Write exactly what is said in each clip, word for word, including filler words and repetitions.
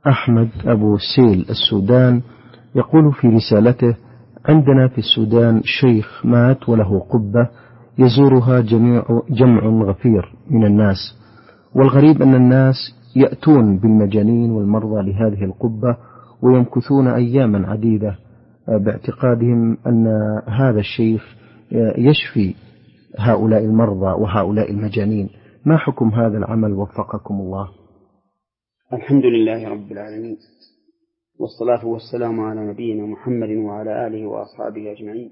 أحمد أبو سيل السودان يقول في رسالته: عندنا في السودان شيخ مات وله قبة يزورها جميع جمع غفير من الناس، والغريب أن الناس يأتون بالمجانين والمرضى لهذه القبة ويمكثون أياما عديدة باعتقادهم أن هذا الشيخ يشفي هؤلاء المرضى وهؤلاء المجانين. ما حكم هذا العمل وفقكم الله؟ الحمد لله رب العالمين، والصلاة والسلام على نبينا محمد وعلى آله وأصحابه أجمعين.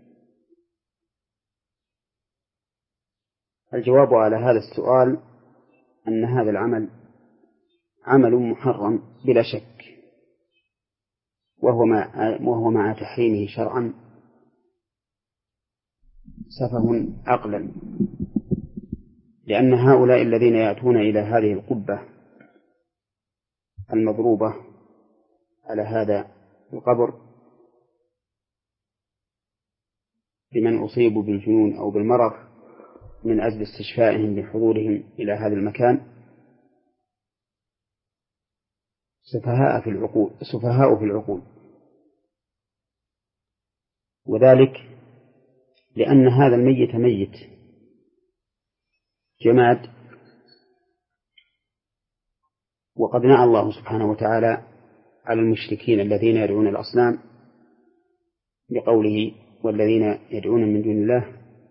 الجواب على هذا السؤال أن هذا العمل عمل محرم بلا شك، وهو مع, وهو مع تحريمه شرعا سفه عقلا، لأن هؤلاء الذين يأتون إلى هذه القبة المضروبة على هذا القبر لمن أصيبوا بالجنون أو بالمرض من أجل استشفائهم بحضورهم إلى هذا المكان سفهاء في العقول سفهاء في العقول وذلك لأن هذا الميت ميت جماد، وقد نهى الله سبحانه وتعالى على المشركين الذين يدعون الأصنام بقوله: والذين يدعون من دون الله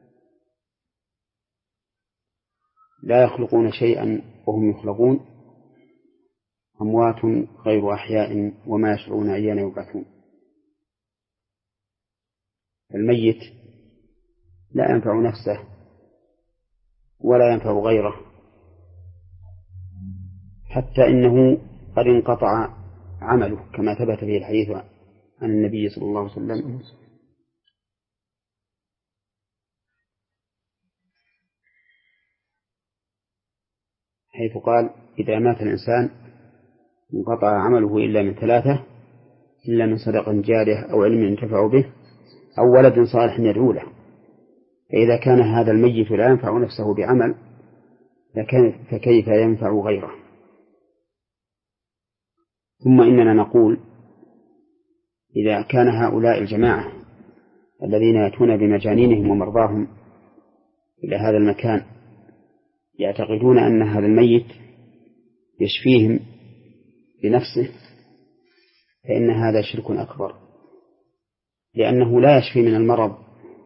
لا يخلقون شيئا وهم يخلقون أموات غير أحياء وما يشعرون أيان يبعثون. الميت لا ينفع نفسه ولا ينفع غيره، حتى إنه قد انقطع عمله كما ثبت في الحديث عن النبي صلى الله عليه وسلم حيث قال: إذا مات الإنسان انقطع عمله إلا من ثلاثة: إلا من صدق جارية أو علم ينتفع به أو ولد صالح يدعو له. فإذا كان هذا الميت لا ينفع نفسه بعمل فكيف ينفع غيره؟ ثم إننا نقول: إذا كان هؤلاء الجماعة الذين يأتون بمجانينهم ومرضاهم إلى هذا المكان يعتقدون أن هذا الميت يشفيهم بنفسه، فإن هذا شرك أكبر، لأنه لا يشفي من المرض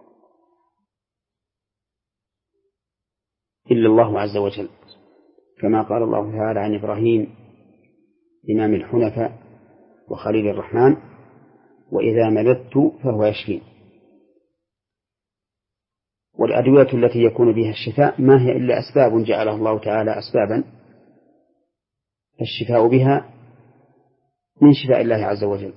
إلا الله عز وجل، كما قال الله تعالى عن إبراهيم إمام الحنفاء وخليل الرحمن: وإذا مرضت فهو يشفين. والأدوية التي يكون بها الشفاء ما هي إلا أسباب جعلها الله تعالى أسبابا، الشفاء بها من شفاء الله عز وجل.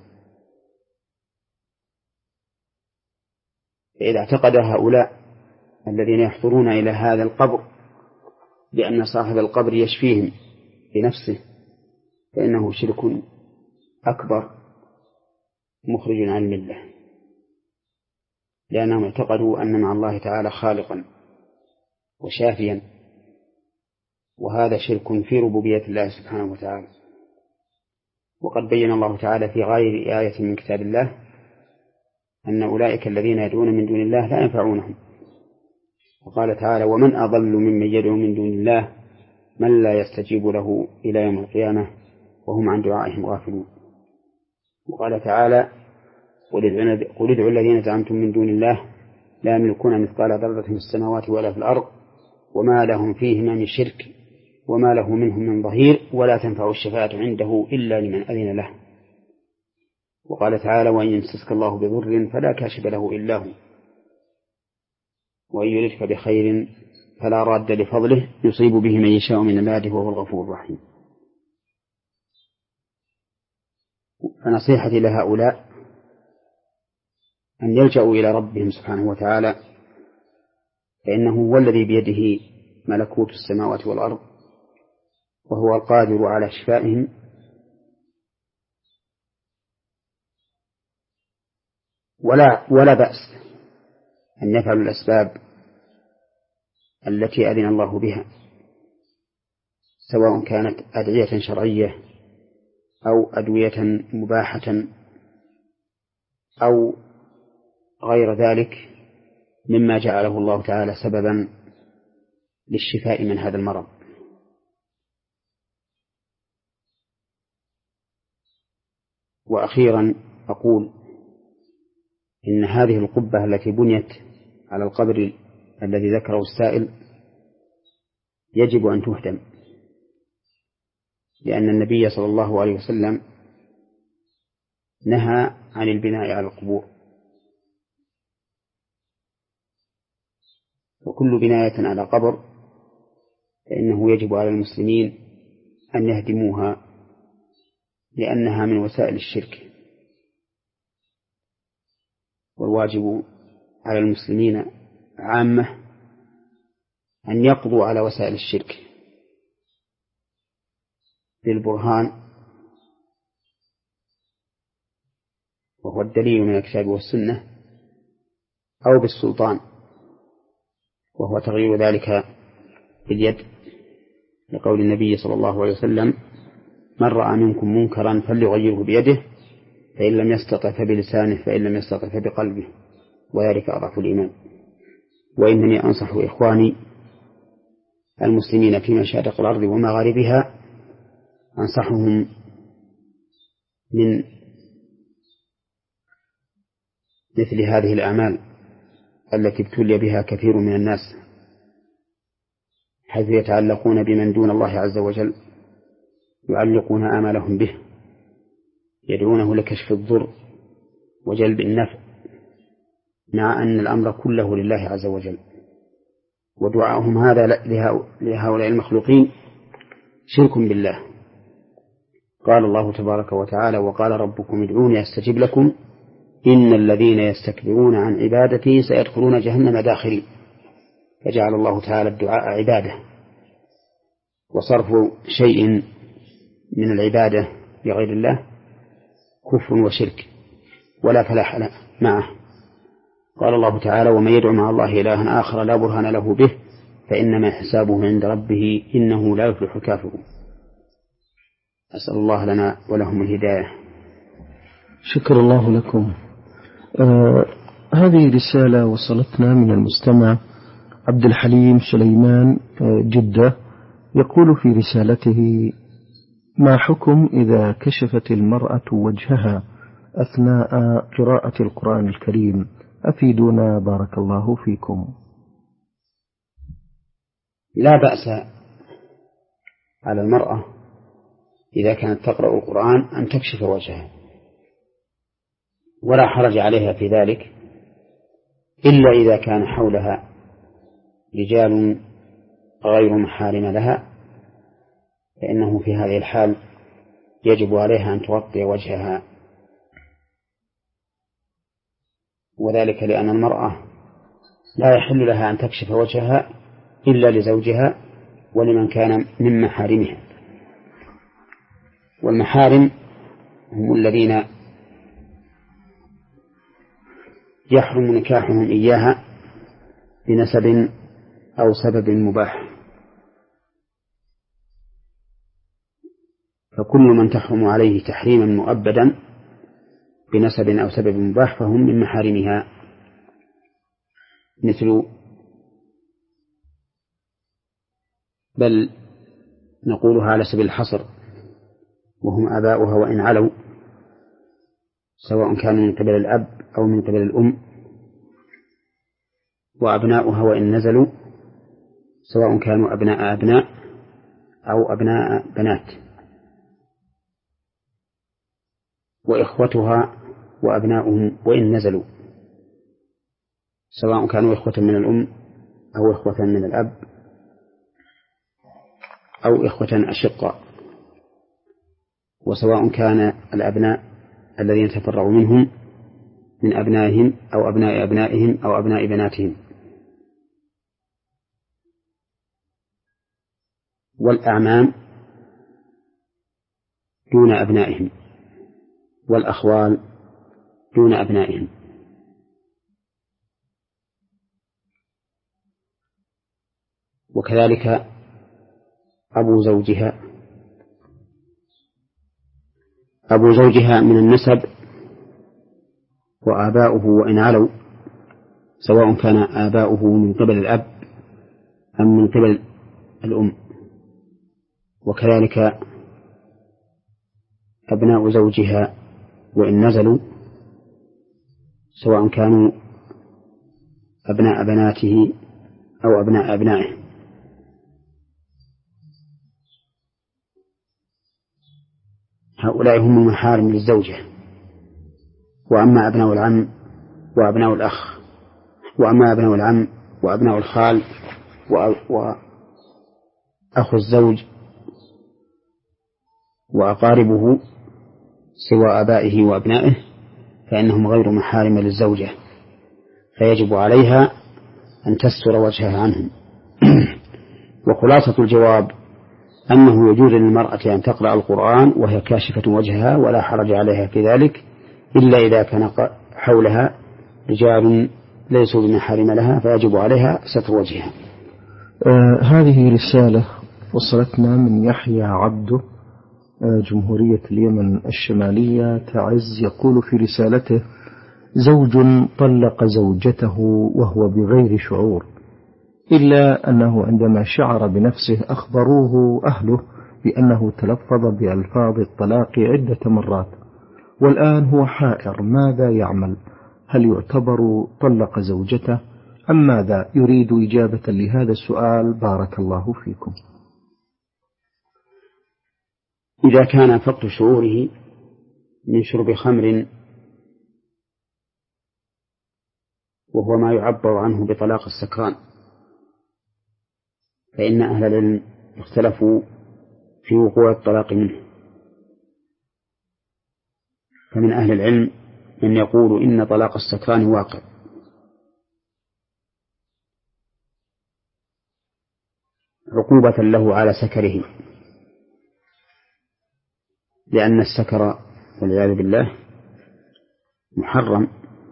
فإذا اعتقد هؤلاء الذين يحضرون إلى هذا القبر بأن صاحب القبر يشفيهم بنفسه فإنه شرك أكبر مخرج عن الملة، لأنهم اعتقدوا أن مع الله تعالى خالقا وشافيا، وهذا شرك في ربوبية الله سبحانه وتعالى. وقد بين الله تعالى في غير آية من كتاب الله أن أولئك الذين يدعون من دون الله لا ينفعونهم، وقال تعالى: ومن أضل ممن يدعو من دون الله من لا يستجيب له إلى يوم القيامة وهم عن دعائهم غافلون. وقال تعالى: قل ادعوا الذين زعمتم من دون الله لا يملكون مثقال ذرة في السماوات ولا في الأرض وما لهم فيهما من شرك وما له منهم من ظهير ولا تنفع الشفاعة عنده إلا لمن أذن له. وقال تعالى: وإن يمسسك الله بضر فلا كاشف له إلا هو وإن يردك بخير فلا راد لفضله يصيب به من يشاء من عباده وهو الغفور الرحيم. فنصيحتي لهؤلاء أن يلجأوا إلى ربهم سبحانه وتعالى، فإنه هو الذي بيده ملكوت السماوات والأرض وهو القادر على شفائهم، ولا ولا بأس أن يفعلوا الأسباب التي أذن الله بها، سواء كانت أدعية شرعية أو أدوية مباحة أو غير ذلك مما جعله الله تعالى سببا للشفاء من هذا المرض. وأخيرا أقول إن هذه القبة التي بنيت على القبر الذي ذكره السائل يجب أن تهدم، لأن النبي صلى الله عليه وسلم نهى عن البناء على القبور، وكل بناية على قبر فإنه يجب على المسلمين أن يهدموها، لأنها من وسائل الشرك. والواجب على المسلمين عامة أن يقضوا على وسائل الشرك بالبرهان، وهو الدليل من الكتاب والسنة، أو بالسلطان، وهو تغيير ذلك باليد، لقول النبي صلى الله عليه وسلم: من رأى منكم منكرا فليغيره بيده، فإن لم يستطع فبلسانه، فإن لم يستطع فبقلبه، وذلك أضعف الإيمان. وإنني أنصح إخواني المسلمين في مشارق الأرض ومغاربها، أنصحهم من مثل هذه الأعمال التي ابتلي بها كثير من الناس، حيث يتعلقون بمن دون الله عز وجل، يعلقون آمالهم به، يدعونه لكشف الضر وجلب النفع، مع أن الأمر كله لله عز وجل. ودعاءهم هذا لهؤلاء المخلوقين شرك بالله. قال الله تبارك وتعالى: وقال ربكم ادعوني أستجب لكم إن الذين يستكبرون عن عبادتي سيدخلون جهنم داخرين. فجعل الله تعالى الدعاء عبادة، وصرف شيء من العبادة لغير الله كفر وشرك ولا فلاح معه. قال الله تعالى: ومن يدعو مع الله إلها آخر لا برهان له به فإنما حسابه عند ربه إنه لا يفلح الكافرون. أسأل الله لنا ولهم الهداية. شكر الله لكم. آه هذه رسالة وصلتنا من المستمع عبد الحليم سليمان آه جدة، يقول في رسالته: ما حكم إذا كشفت المرأة وجهها أثناء قراءة القرآن الكريم؟ أفيدونا بارك الله فيكم. لا بأس على المرأة إذا كانت تقرأ القرآن أن تكشف وجهها، ولا حرج عليها في ذلك، إلا إذا كان حولها رجال غير محارم لها، فإنه في هذه الحال يجب عليها أن تغطي وجهها، وذلك لأن المرأة لا يحل لها أن تكشف وجهها إلا لزوجها ولمن كان من محارمها. والمحارم هم الذين يحرم نكاحهم إياها بنسب أو سبب مباح، فكل من تحرم عليه تحريما مؤبدا بنسب أو سبب مباح فهم من محارمها، مثل بل نقولها على سبيل الحصر، وهم آباؤها وإن علوا، سواء كانوا من قبل الأب أو من قبل الأم، وأبناؤها وإن نزلوا، سواء كانوا أبناء أبناء أو أبناء بنات، وإخوتها وأبناؤهم وإن نزلوا، سواء كانوا إخوة من الأم أو إخوة من الأب أو إخوة أشقاء، وسواء كان الأبناء الذين تفرعوا منهم من أبنائهم أو أبناء أبنائهم أو أبناء بناتهم. والأعمام دون أبنائهم، والأخوال دون أبنائهم. وكذلك أبو زوجها أبو زوجها من النسب وآباؤه وإن علوا، سواء كان آباؤه من قبل الأب أم من قبل الأم، وكذلك أبناء زوجها وإن نزلوا، سواء كانوا أبناء بناته أو أبناء أبنائه. هؤلاء هم المحارم للزوجة. وأما أبناء العم وأبناء الأخ وأما أبناء العم وأبناء الخال وأخو الزوج وأقاربه سوى آبائه وأبنائه فإنهم غير محارم للزوجة، فيجب عليها أن تستر وجهها عنهم. وخلاصة الجواب أنه يجوز للمرأة أن تقرأ القرآن وهي كاشفة وجهها ولا حرج عليها في ذلك، إلا إذا كان حولها رجال ليسوا بمحارم لها فيجب عليها ستر وجهها. آه هذه رسالة وصلتنا من يحيى عبده، آه جمهورية اليمن الشمالية تعز، يقول في رسالته: زوج طلق زوجته وهو بغير شعور، إلا أنه عندما شعر بنفسه أخبروه أهله بأنه تلفظ بألفاظ الطلاق عدة مرات، والآن هو حائر ماذا يعمل؟ هل يعتبر طلق زوجته أم ماذا؟ يريد إجابة لهذا السؤال بارك الله فيكم. إذا كان فقد شعوره من شرب خمر وهو ما يعبر عنه بطلاق السكران، فإن أهل العلم اختلفوا في وقوع الطلاق منه. فمن أهل العلم من يقول إن طلاق السكران واقع، عقوبة له على سكره، لأن السكر والعياذ بالله محرم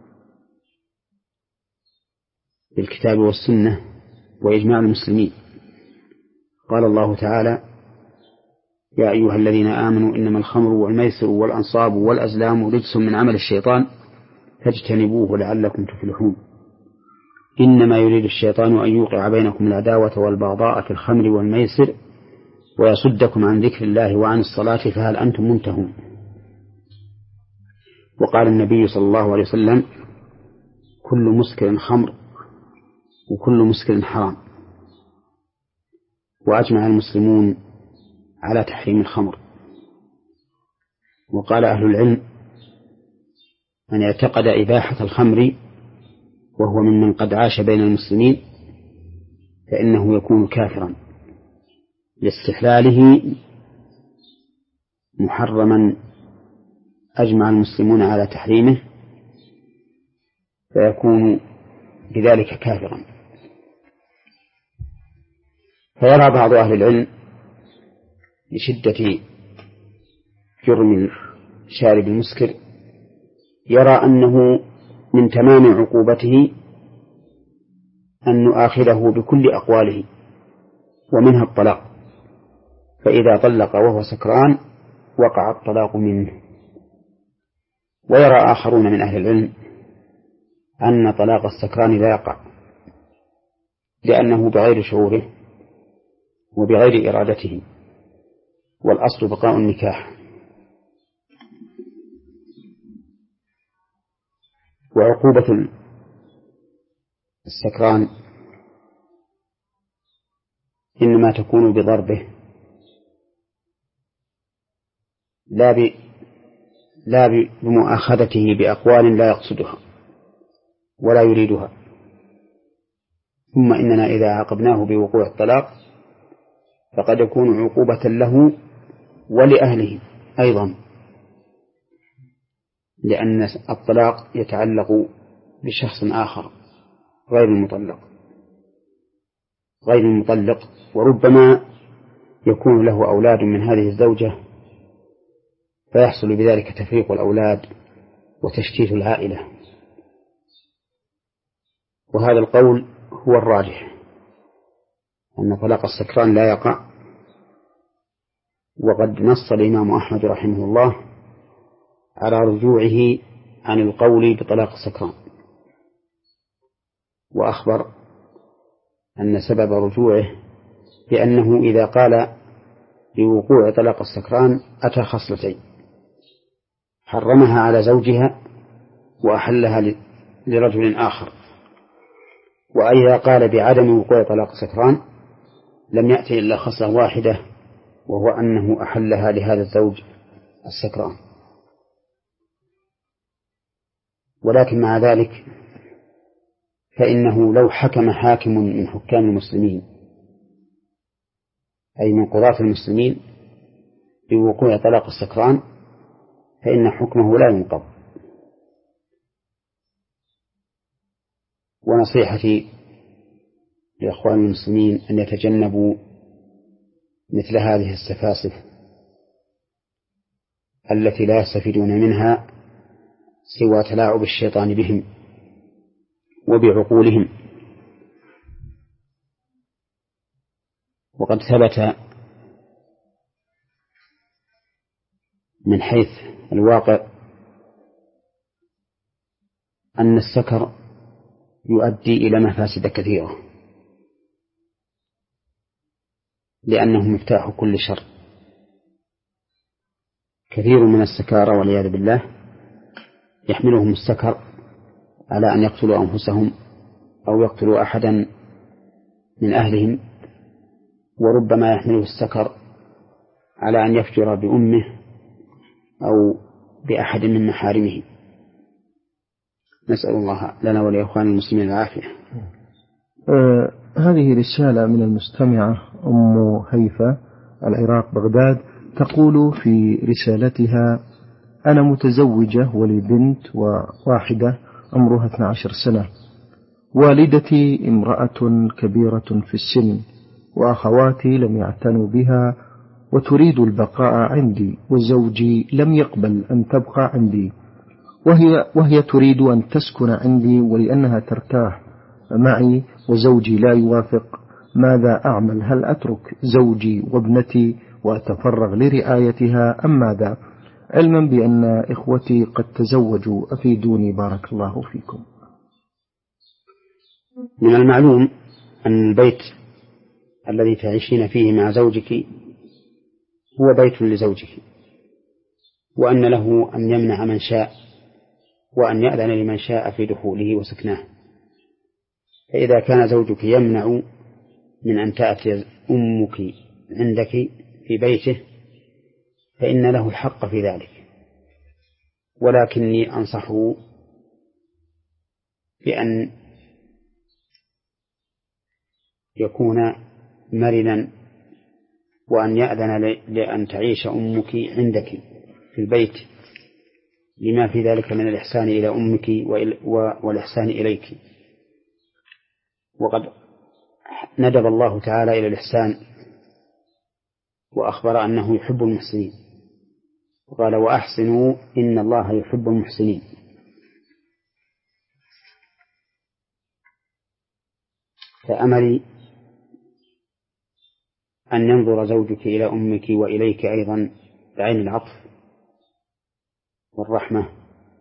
بالكتاب والسنة وإجماع المسلمين. قال الله تعالى: يا أيها الذين آمنوا إنما الخمر والميسر والأنصاب والأزلام رجس من عمل الشيطان فاجتنبوه لعلكم تفلحون. إنما يريد الشيطان أن يوقع بينكم العداوة والبغضاء في الخمر والميسر ويصدكم عن ذكر الله وعن الصلاة فهل أنتم منتهون. وقال النبي صلى الله عليه وسلم: كل مسكر خمر وكل مسكر حرام. وأجمع المسلمون على تحريم الخمر. وقال أهل العلم: من اعتقد إباحة الخمر وهو ممن قد عاش بين المسلمين فإنه يكون كافرا لاستحلاله محرما أجمع المسلمون على تحريمه، فيكون بذلك كافرا. فيرى بعض أهل العلم لشدة جرم شارب المسكر، يرى أنه من تمام عقوبته أن نؤاخذه بكل أقواله ومنها الطلاق، فإذا طلق وهو سكران وقع الطلاق منه. ويرى آخرون من أهل العلم أن طلاق السكران لا يقع، لأنه بغير شعوره وبغير إرادته، والأصل بقاء النكاح. وعقوبة السكران إنما تكون بضربه لا ب... لا بمؤاخذته بأقوال لا يقصدها ولا يريدها. ثم إننا إذا عاقبناه بوقوع الطلاق فقد يكون عقوبة له ولأهله أيضا، لأن الطلاق يتعلق بشخص آخر غير المطلق غير المطلق وربما يكون له أولاد من هذه الزوجة، فيحصل بذلك تفريق الأولاد وتشتيت العائلة. وهذا القول هو الراجح، أن طلاق السكران لا يقع. وقد نص الإمام أحمد رحمه الله على رجوعه عن القول بطلاق السكران، وأخبر أن سبب رجوعه بأنه إذا قال بوقوع طلاق السكران أتى خصلتين: حرمها على زوجها وأحلها لرجل آخر، وإذا قال بعدم وقوع طلاق السكران لم يأتي إلا خصلة واحدة، وهو أنه أحلها لهذا الزوج السكران. ولكن مع ذلك فإنه لو حكم حاكم من حكام المسلمين أي من قضاة المسلمين بوقوع طلاق السكران فإن حكمه لا ينقض. ونصيحتي لإخوان المسلمين أن يتجنبوا مثل هذه السفاسف التي لا يستفيدون منها سوى تلاعب الشيطان بهم وبعقولهم. وقد ثبت من حيث الواقع أن السكر يؤدي إلى مفاسد كثيرة، لأنه مفتاح كل شر. كثير من السكارى والعياذ بالله يحملهم السكر على أن يقتلوا أنفسهم أو يقتلوا أحدا من أهلهم، وربما يحمله السكر على أن يفجر بأمه أو بأحد من محارمه. نسأل الله لنا ولإخوان المسلمين العافية. آه هذه رسالة من المستمعة أم هيفا العراق بغداد، تقول في رسالتها: أنا متزوجة ولي بنت واحدة عمرها اثنتي عشرة سنة، والدتي امرأة كبيرة في السن، وأخواتي لم يعتنوا بها وتريد البقاء عندي، وزوجي لم يقبل أن تبقى عندي، وهي, وهي تريد أن تسكن عندي ولأنها ترتاح معي، وزوجي لا يوافق. ماذا أعمل؟ هل أترك زوجي وابنتي وأتفرغ لرعايتها أم ماذا؟ علما بأن إخوتي قد تزوجوا، أفيدوني بارك الله فيكم. من المعلوم أن البيت الذي تعيشين فيه مع زوجك هو بيت لزوجك، وأن له أن يمنع من شاء وأن يأذن لمن شاء في دخوله وسكنه. فإذا كان زوجك يمنع من أن تأتي أمك عندك في بيته فإن له الحق في ذلك، ولكني أنصحه بأن يكون مرنا وأن يأذن لأن تعيش أمك عندك في البيت، لما في ذلك من الإحسان إلى أمك والإحسان إليك. وقد ندب الله تعالى إلى الإحسان وأخبر أنه يحب المحسنين، وقال: وأحسنوا إن الله يحب المحسنين. فأملي أن ينظر زوجك إلى أمك وإليك أيضا بعين العطف والرحمة.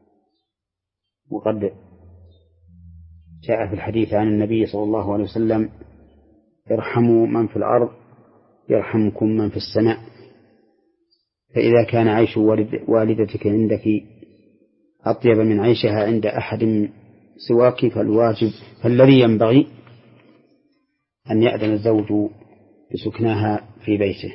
وقد جاء في الحديث عن النبي صلى الله عليه وسلم: ارحموا من في الأرض يرحمكم من في السماء. فإذا كان عيش والدتك عندك أطيب من عيشها عند أحد سواك فالواجب فالذي ينبغي أن يأذن الزوج بسكناها في بيته.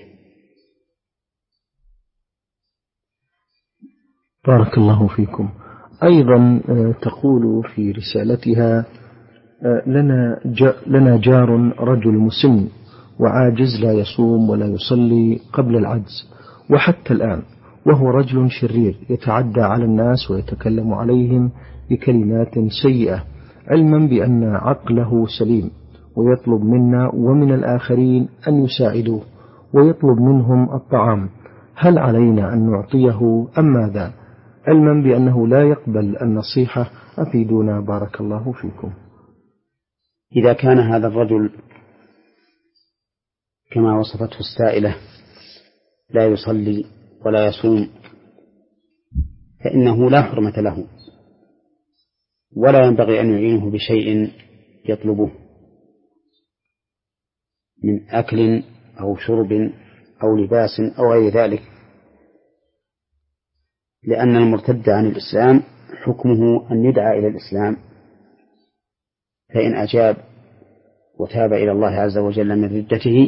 بارك الله فيكم. أيضا تقول في رسالتها: لنا لنا جار رجل مسن وعاجز لا يصوم ولا يصلي قبل العجز وحتى الآن، وهو رجل شرير يتعدى على الناس ويتكلم عليهم بكلمات سيئة، علما بأن عقله سليم، ويطلب منا ومن الآخرين أن يساعدوه ويطلب منهم الطعام. هل علينا أن نعطيه أم ماذا؟ علما بأنه لا يقبل النصيحة، أفيدونا بارك الله فيكم. إذا كان هذا الرجل كما وصفته السائلة لا يصلي ولا يصوم، فإنه لا حرمة له، ولا ينبغي أن يعينه بشيء يطلبه من أكل أو شرب أو لباس أو غير ذلك، لأن المرتد عن الإسلام حكمه أن يدعى إلى الإسلام، فإن أجاب وتاب إلى الله عز وجل من ردته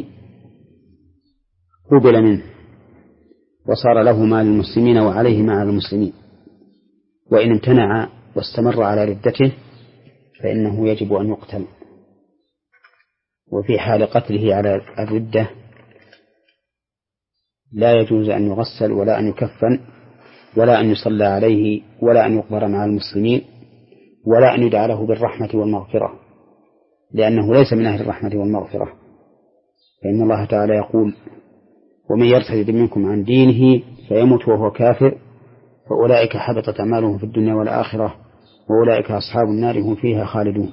قبل منه وصار له ما للمسلمين وعليه ما على المسلمين، وإن امتنع واستمر على ردته فإنه يجب أن يقتل. وفي حال قتله على الردة لا يجوز أن يغسل ولا أن يكفن ولا أن يصلى عليه ولا أن يقبر مع المسلمين ولا أن يدعى له بالرحمة والمغفرة، لأنه ليس من أهل الرحمة والمغفرة، فإن الله تعالى يقول: ومن يرتد منكم عن دينه فيمت وهو كافر فأولئك حبطت أعمالهم في الدنيا والآخرة وأولئك أصحاب النار هم فيها خالدون.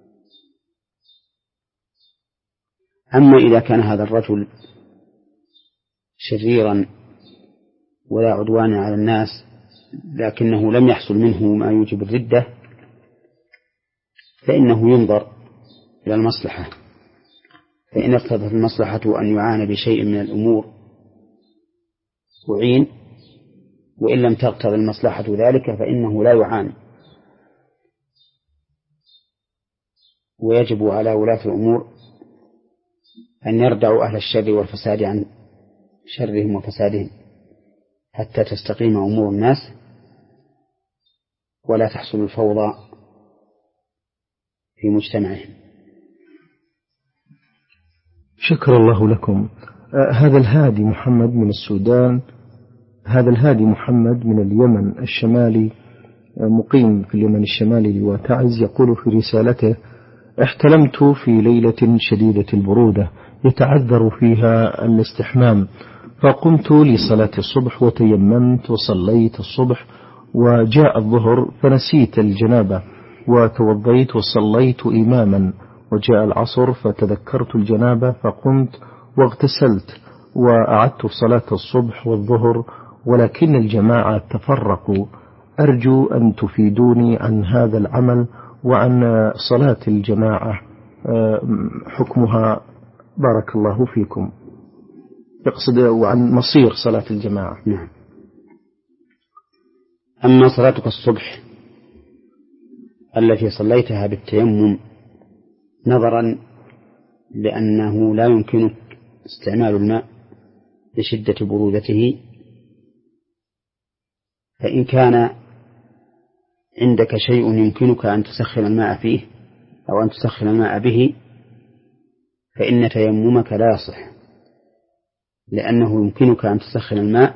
أما إذا كان هذا الرجل شريرا ولا عدوان على الناس لكنه لم يحصل منه ما يوجب الردة، فإنه ينظر إلى المصلحة، فإن اقتضت المصلحة أن يعان بشيء من الأمور أعين، وإن لم تقتضي المصلحة ذلك فإنه لا يعان. ويجب على ولاة الأمور أن يردعوا أهل الشر والفساد عن شرهم وفسادهم حتى تستقيم أمور الناس ولا تحصل الفوضى في مجتمعهم. شكر الله لكم. آه هذا الهادي محمد من السودان، هذا الهادي محمد من اليمن الشمالي، آه مقيم في اليمن الشمالي وتعز، يقول في رسالته: احتلمت في ليلة شديدة البرودة يتعذر فيها الاستحمام، فقمت لصلاة الصبح وتيممت وصليت الصبح، وجاء الظهر فنسيت الجنابة وتوضيت وصليت إماما، وجاء العصر فتذكرت الجنابة فقمت واغتسلت وأعدت صلاة الصبح والظهر، ولكن الجماعة تفرقوا. أرجو أن تفيدوني عن هذا العمل وعن صلاة الجماعة حكمها، بارك الله فيكم. يقصد وعن مصير صلاة الجماعة. نعم. أما صلاتك الصبح التي صليتها بالتيمم نظرا لأنه لا يمكنك استعمال الماء لشدة برودته، فإن كان عندك شيء يمكنك أن تسخن الماء فيه أو أن تسخن الماء به فإن تيممك لا يصح، لأنه يمكنك أن تسخن الماء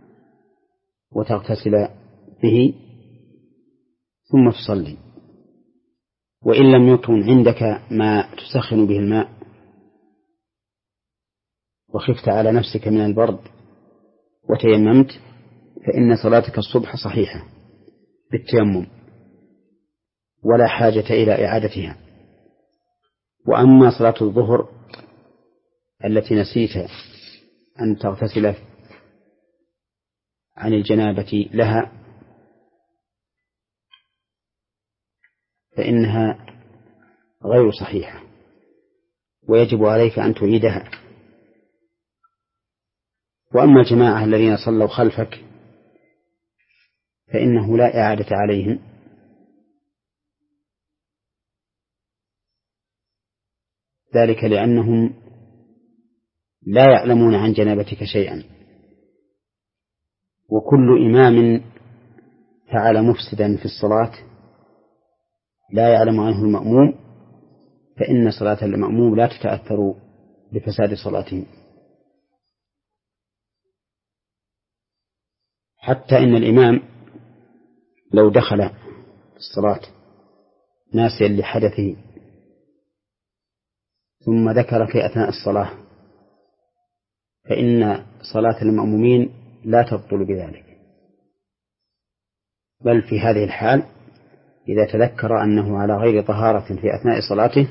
وتغتسل به ثم تصلي. وإن لم يكن عندك ما تسخن به الماء وخفت على نفسك من البرد وتيممت فإن صلاتك الصبح صحيحة بالتيمم ولا حاجة إلى إعادتها. وأما صلاة الظهر التي نسيت أن تغتسل عن الجنابة لها فإنها غير صحيحة ويجب عليك أن تعيدها. وأما الجماعة الذين صلوا خلفك فإنه لا إعادة عليهم، ذلك لأنهم لا يعلمون عن جنابتك شيئا، وكل إمام فعل مفسدا في الصلاة لا يعلم عنه المأموم فإن صلاة المأموم لا تتأثر بفساد صلاته. حتى إن الإمام لو دخل الصلاة ناسيا لحدثه ثم ذكر في أثناء الصلاة فإن صلاة المأمومين لا تبطل بذلك، بل في هذه الحال إذا تذكر أنه على غير طهارة في أثناء صلاته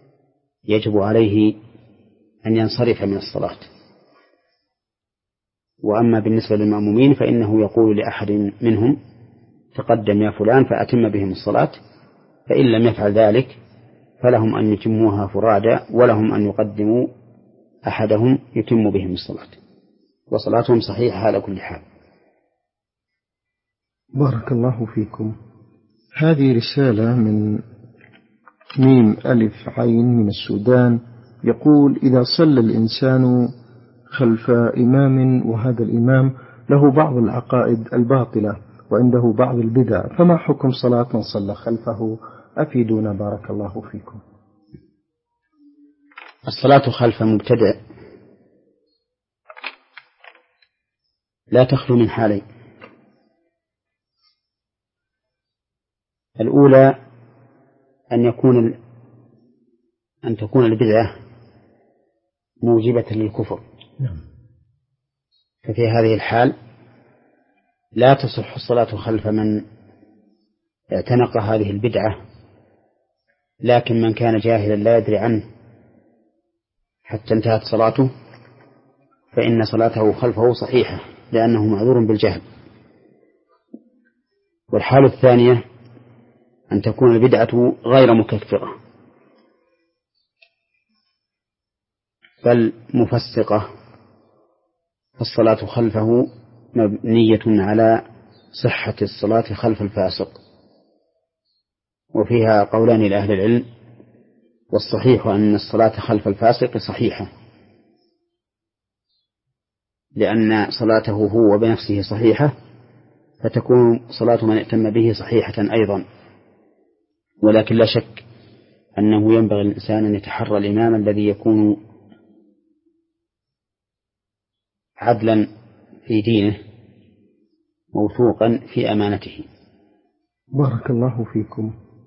يجب عليه أن ينصرف من الصلاة وأما بالنسبة للمأمومين فإنه يقول لأحد منهم تقدم يا فلان فأتم بهم الصلاة، فإن لم يفعل ذلك فلهم أن يتموها فرادى، ولهم أن يقدموا أحدهم يتم بهم الصلاة، وصلاتهم صحيحة على كل حال. بارك الله فيكم. هذه رسالة من ميم ألف عين من السودان، يقول: إذا صلى الإنسان خلف إمام وهذا الإمام له بعض العقائد الباطلة وعنده بعض البدع، فما حكم صلاة من صلى خلفه؟ أفيدونا بارك الله فيكم. الصلاة خلف مبتدع لا تخلو من حالين: الأولى أن يكون أن تكون البدعة موجبة للكفر، ففي هذه الحال لا تصح الصلاة خلف من اعتنق هذه البدعة، لكن من كان جاهلا لا يدري عنه حتى انتهت صلاته فإن صلاته خلفه صحيحة لأنه معذور بالجهل. والحالة الثانية أن تكون البدعة غير مكفرة بل مفسقة، فالصلاة خلفه مبنية على صحة الصلاة خلف الفاسق، وفيها قولان لأهل العلم، والصحيح أن الصلاة خلف الفاسق صحيحة لأن صلاته هو بنفسه صحيحة، فتكون صلاة من ائتم به صحيحة أيضا. ولكن لا شك أنه ينبغي الإنسان أن يتحرى الإمام الذي يكون عدلا في دينه موثوقا في أمانته. بارك الله فيكم.